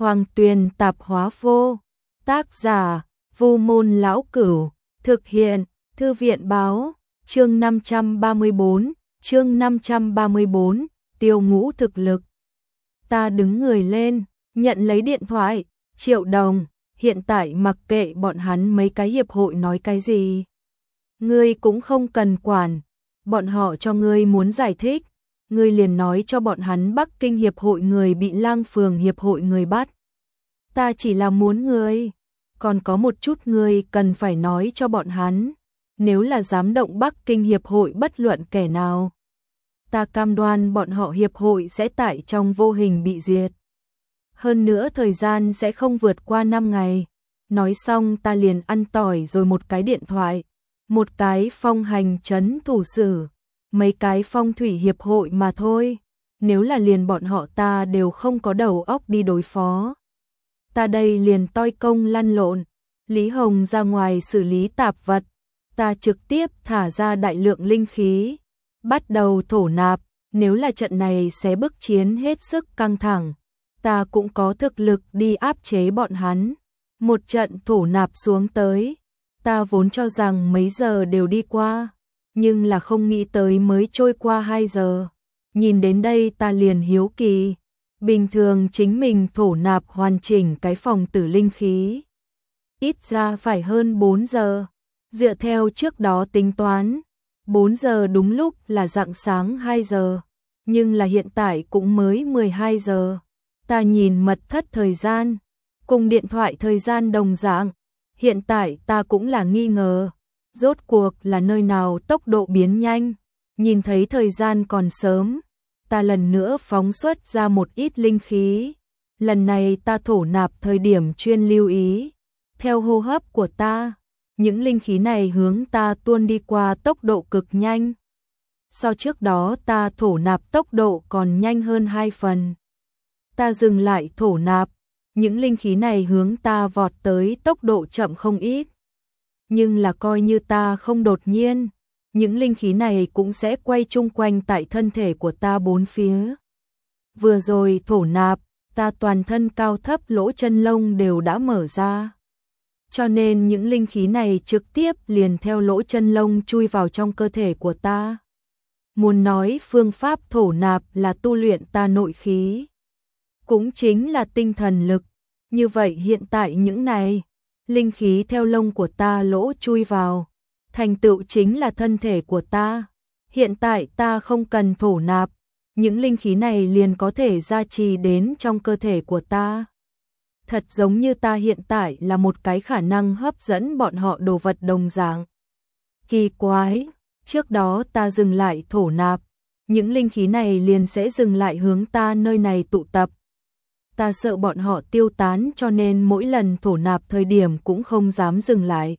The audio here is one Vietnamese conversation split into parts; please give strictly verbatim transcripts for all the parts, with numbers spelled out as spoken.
Hoàng Tuyền tạp hóa vô. Tác giả, Vu Môn Lão Cửu. Thực hiện, Thư viện Báo. Chương năm trăm ba mươi bốn, chương năm trăm ba mươi bốn, Tiêu Ngũ thực lực. Ta đứng người lên, nhận lấy điện thoại, Triệu Đồng, hiện tại mặc kệ bọn hắn mấy cái hiệp hội nói cái gì. Ngươi cũng không cần quản, bọn họ cho ngươi muốn giải thích, ngươi liền nói cho bọn hắn Bắc Kinh hiệp hội người bị Lang Phường hiệp hội người bắt. Ta chỉ là muốn ngươi, còn có một chút ngươi cần phải nói cho bọn hắn, nếu là dám động Bắc Kinh hiệp hội bất luận kẻ nào. Ta cam đoan bọn họ hiệp hội sẽ tại trong vô hình bị diệt. Hơn nữa thời gian sẽ không vượt qua năm ngày. Nói xong ta liền ăn tỏi rồi một cái điện thoại, một cái phong hành trấn thủ sử, mấy cái phong thủy hiệp hội mà thôi. Nếu là liền bọn họ ta đều không có đầu óc đi đối phó. Ta đây liền toi công lăn lộn, Lý Hồng ra ngoài xử lý tạp vật. Ta trực tiếp thả ra đại lượng linh khí, bắt đầu thổ nạp. Nếu là trận này sẽ bức chiến hết sức căng thẳng, ta cũng có thực lực đi áp chế bọn hắn. Một trận thổ nạp xuống tới, ta vốn cho rằng mấy giờ đều đi qua, nhưng là không nghĩ tới mới trôi qua hai giờ. Nhìn đến đây ta liền hiếu kỳ, bình thường chính mình thổ nạp hoàn chỉnh cái phòng tử linh khí, ít ra phải hơn bốn giờ. Dựa theo trước đó tính toán, bốn giờ đúng lúc là rạng sáng hai giờ, nhưng là hiện tại cũng mới mười hai giờ. Ta nhìn mật thất thời gian, cùng điện thoại thời gian đồng dạng, hiện tại ta cũng là nghi ngờ, rốt cuộc là nơi nào tốc độ biến nhanh. Nhìn thấy thời gian còn sớm, ta lần nữa phóng xuất ra một ít linh khí. Lần này ta thổ nạp thời điểm chuyên lưu ý, theo hô hấp của ta, những linh khí này hướng ta tuôn đi qua tốc độ cực nhanh. So trước đó ta thổ nạp tốc độ còn nhanh hơn hai phần. Ta dừng lại thổ nạp, những linh khí này hướng ta vọt tới tốc độ chậm không ít. Nhưng là coi như ta không đột nhiên, những linh khí này cũng sẽ quay chung quanh tại thân thể của ta bốn phía. Vừa rồi thổ nạp, ta toàn thân cao thấp lỗ chân lông đều đã mở ra. Cho nên những linh khí này trực tiếp liền theo lỗ chân lông chui vào trong cơ thể của ta. Muốn nói phương pháp thổ nạp là tu luyện ta nội khí, cũng chính là tinh thần lực. Như vậy hiện tại những này, linh khí theo lông của ta lỗ chui vào, thành tựu chính là thân thể của ta. Hiện tại ta không cần thổ nạp, những linh khí này liền có thể gia trì đến trong cơ thể của ta. Thật giống như ta hiện tại là một cái khả năng hấp dẫn bọn họ đồ vật đồng dạng. Kỳ quái, trước đó ta dừng lại thổ nạp, những linh khí này liền sẽ dừng lại hướng ta nơi này tụ tập. Ta sợ bọn họ tiêu tán cho nên mỗi lần thổ nạp thời điểm cũng không dám dừng lại.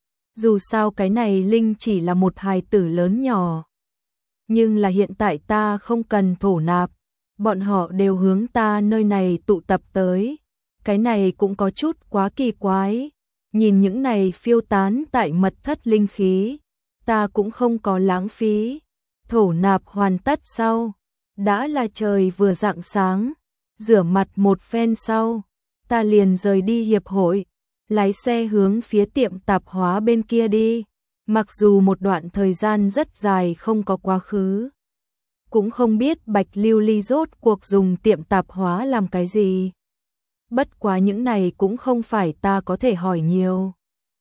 Dù sao cái này linh chỉ là một hài tử lớn nhỏ. Nhưng là hiện tại ta không cần thổ nạp, bọn họ đều hướng ta nơi này tụ tập tới. Cái này cũng có chút quá kỳ quái. Nhìn những này phiêu tán tại mật thất linh khí, ta cũng không có lãng phí. Thổ nạp hoàn tất sau, đã là trời vừa rạng sáng. Rửa mặt một phen sau, ta liền rời đi hiệp hội, lái xe hướng phía tiệm tạp hóa bên kia đi. Mặc dù một đoạn thời gian rất dài không có quá khứ, cũng không biết Bạch Lưu Ly rốt cuộc dùng tiệm tạp hóa làm cái gì. Bất quá những này cũng không phải ta có thể hỏi nhiều.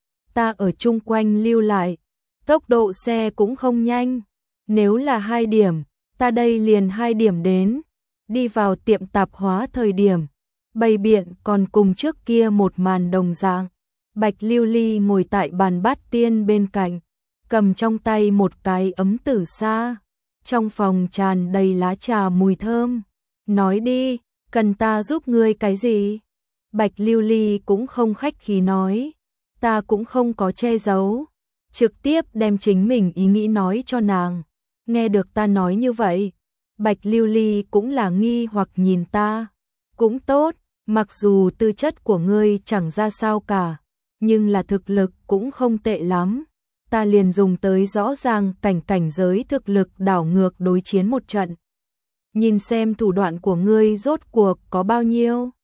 Ta ở chung quanh lưu lại, tốc độ xe cũng không nhanh. Nếu là hai điểm, ta đây liền hai điểm đến. Đi vào tiệm tạp hóa thời điểm, bày biện còn cùng trước kia một màn đồng dạng. Bạch Lưu Ly ngồi tại bàn bát tiên bên cạnh, cầm trong tay một cái ấm tử sa. Trong phòng tràn đầy lá trà mùi thơm. Nói đi, cần ta giúp ngươi cái gì? Bạch Lưu Ly cũng không khách khí nói, ta cũng không có che giấu, trực tiếp đem chính mình ý nghĩ nói cho nàng. Nghe được ta nói như vậy, Bạch Lưu Ly cũng là nghi hoặc nhìn ta. Cũng tốt, mặc dù tư chất của ngươi chẳng ra sao cả, nhưng là thực lực cũng không tệ lắm. Ta liền dùng tới rõ ràng cảnh cảnh giới thực lực đảo ngược đối chiến một trận. Nhìn xem thủ đoạn của ngươi rốt cuộc có bao nhiêu.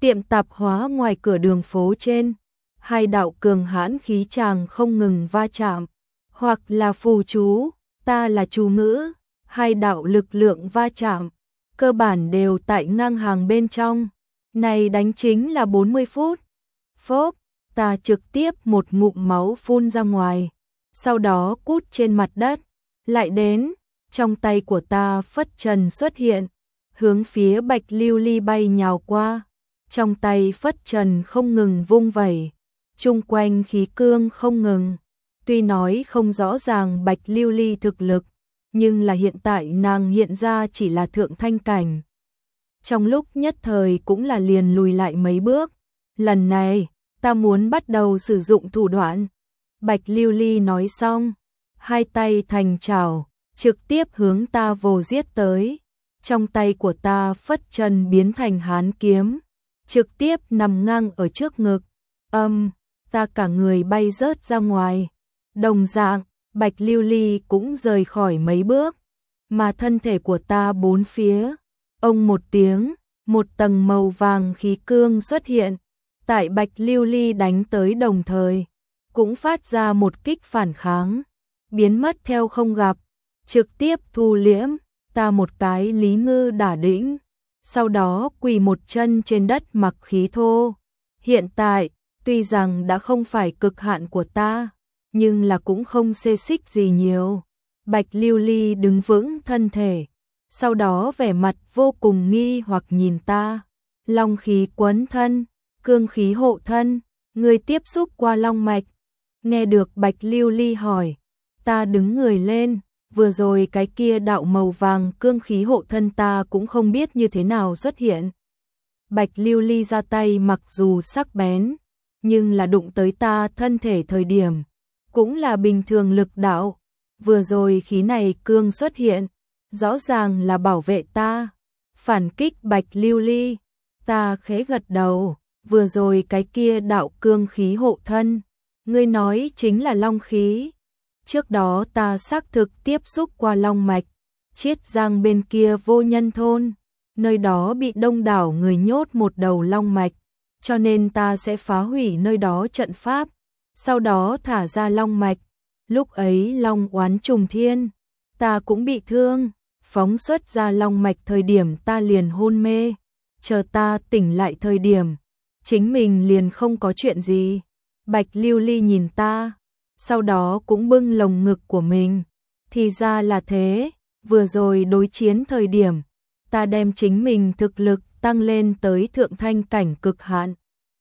Tiệm tạp hóa ngoài cửa đường phố trên, hai đạo cường hãn khí tràng không ngừng va chạm, hoặc là phù chú, ta là chú ngữ, hai đạo lực lượng va chạm, cơ bản đều tại ngang hàng bên trong. Này đánh chính là bốn mươi phút. Phốp, ta trực tiếp một ngụm máu phun ra ngoài, sau đó cút trên mặt đất. Lại đến, trong tay của ta phất trần xuất hiện, hướng phía Bạch Lưu Ly bay nhào qua. Trong tay phất trần không ngừng vung vẩy, chung quanh khí cương không ngừng. Tuy nói không rõ ràng Bạch Lưu Ly thực lực, nhưng là hiện tại nàng hiện ra chỉ là thượng thanh cảnh. Trong lúc nhất thời cũng là liền lùi lại mấy bước. Lần này, ta muốn bắt đầu sử dụng thủ đoạn. Bạch Lưu Ly nói xong, hai tay thành chảo, trực tiếp hướng ta vồ giết tới. Trong tay của ta phất trần biến thành hán kiếm, trực tiếp nằm ngang ở trước ngực. Âm, ta cả người bay rớt ra ngoài. Đồng dạng, Bạch Lưu Ly cũng rời khỏi mấy bước, mà thân thể của ta bốn phía. Ông một tiếng, một tầng màu vàng khí cương xuất hiện, tại Bạch Lưu Ly đánh tới đồng thời, cũng phát ra một kích phản kháng, biến mất theo không gặp, trực tiếp thu liễm. Ta một cái Lý Ngư đả đĩnh, sau đó quỳ một chân trên đất mặc khí thô. Hiện tại, tuy rằng đã không phải cực hạn của ta, nhưng là cũng không xê xích gì nhiều. Bạch Lưu Ly đứng vững thân thể, sau đó vẻ mặt vô cùng nghi hoặc nhìn ta. Long khí quấn thân, cương khí hộ thân, người tiếp xúc qua long mạch. Nghe được Bạch Lưu Ly hỏi, ta đứng người lên. Vừa rồi cái kia đạo màu vàng cương khí hộ thân ta cũng không biết như thế nào xuất hiện. Bạch Lưu Ly ra tay mặc dù sắc bén, nhưng là đụng tới ta thân thể thời điểm, cũng là bình thường lực đạo. Vừa rồi khí này cương xuất hiện, rõ ràng là bảo vệ ta. Phản kích Bạch Lưu Ly, ta khẽ gật đầu. Vừa rồi cái kia đạo cương khí hộ thân, ngươi nói chính là long khí. Trước đó ta xác thực tiếp xúc qua long mạch, Chiết Giang bên kia Vô Nhân thôn, nơi đó bị đông đảo người nhốt một đầu long mạch, cho nên ta sẽ phá hủy nơi đó trận pháp, sau đó thả ra long mạch. Lúc ấy long oán trùng thiên, ta cũng bị thương, phóng xuất ra long mạch thời điểm ta liền hôn mê, chờ ta tỉnh lại thời điểm, chính mình liền không có chuyện gì. Bạch Lưu Ly nhìn ta, sau đó cũng bưng lồng ngực của mình. Thì ra là thế, vừa rồi đối chiến thời điểm, ta đem chính mình thực lực tăng lên tới thượng thanh cảnh cực hạn.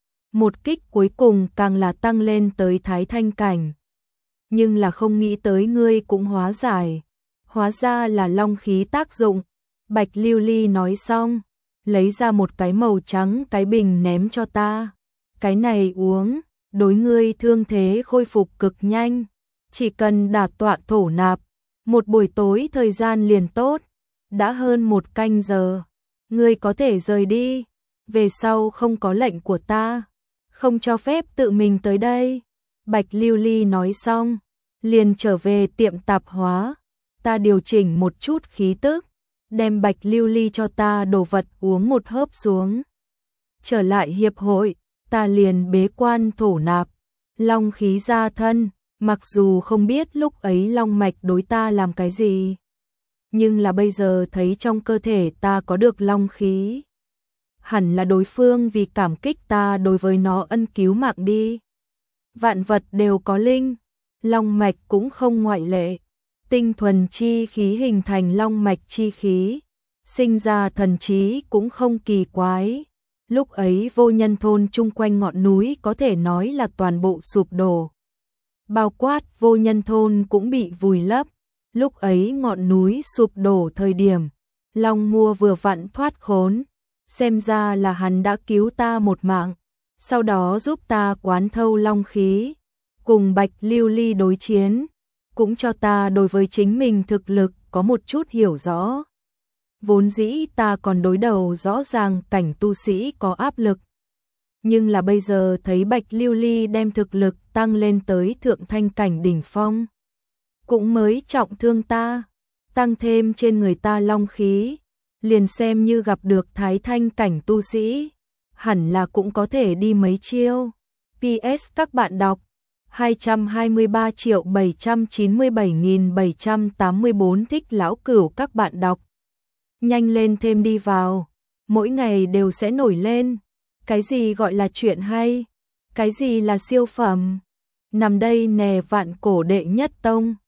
Một kích cuối cùng càng là tăng lên tới thái thanh cảnh. Nhưng là không nghĩ tới ngươi cũng hóa giải. Hóa ra là long khí tác dụng. Bạch Lưu Ly nói xong, lấy ra một cái màu trắng cái bình ném cho ta. Cái này uống, đối ngươi thương thế khôi phục cực nhanh, chỉ cần đả tọa thổ nạp, một buổi tối thời gian liền tốt. Đã hơn một canh giờ, ngươi có thể rời đi, về sau không có lệnh của ta, không cho phép tự mình tới đây. Bạch Lưu Ly nói xong, liền trở về tiệm tạp hóa. Ta điều chỉnh một chút khí tức, đem Bạch Lưu Ly cho ta đồ vật uống một hớp xuống. Trở lại hiệp hội, ta liền bế quan thổ nạp, long khí ra thân, mặc dù không biết lúc ấy long mạch đối ta làm cái gì, nhưng là bây giờ thấy trong cơ thể ta có được long khí, hẳn là đối phương vì cảm kích ta đối với nó ân cứu mạng đi. Vạn vật đều có linh, long mạch cũng không ngoại lệ. Tinh thuần chi khí hình thành long mạch chi khí, sinh ra thần trí cũng không kỳ quái. Lúc ấy Vô Nhân thôn chung quanh ngọn núi có thể nói là toàn bộ sụp đổ. Bao quát Vô Nhân thôn cũng bị vùi lấp. Lúc ấy ngọn núi sụp đổ thời điểm, Long Mua vừa vặn thoát khốn. Xem ra là hắn đã cứu ta một mạng, sau đó giúp ta quán thâu long khí, cùng Bạch Lưu Ly đối chiến, cũng cho ta đối với chính mình thực lực có một chút hiểu rõ. Vốn dĩ ta còn đối đầu rõ ràng cảnh tu sĩ có áp lực, nhưng là bây giờ thấy Bạch Lưu Ly đem thực lực tăng lên tới thượng thanh cảnh đỉnh phong, cũng mới trọng thương ta, tăng thêm trên người ta long khí, liền xem như gặp được thái thanh cảnh tu sĩ, hẳn là cũng có thể đi mấy chiêu. pê ét các bạn đọc hai trăm hai mươi ba triệu bảy trăm chín mươi bảy nghìn bảy trăm tám mươi bốn thích lão cửu các bạn đọc. Nhanh lên thêm đi vào, mỗi ngày đều sẽ nổi lên. Cái gì gọi là chuyện hay? Cái gì là siêu phẩm? Nằm đây nè vạn cổ đệ nhất tông.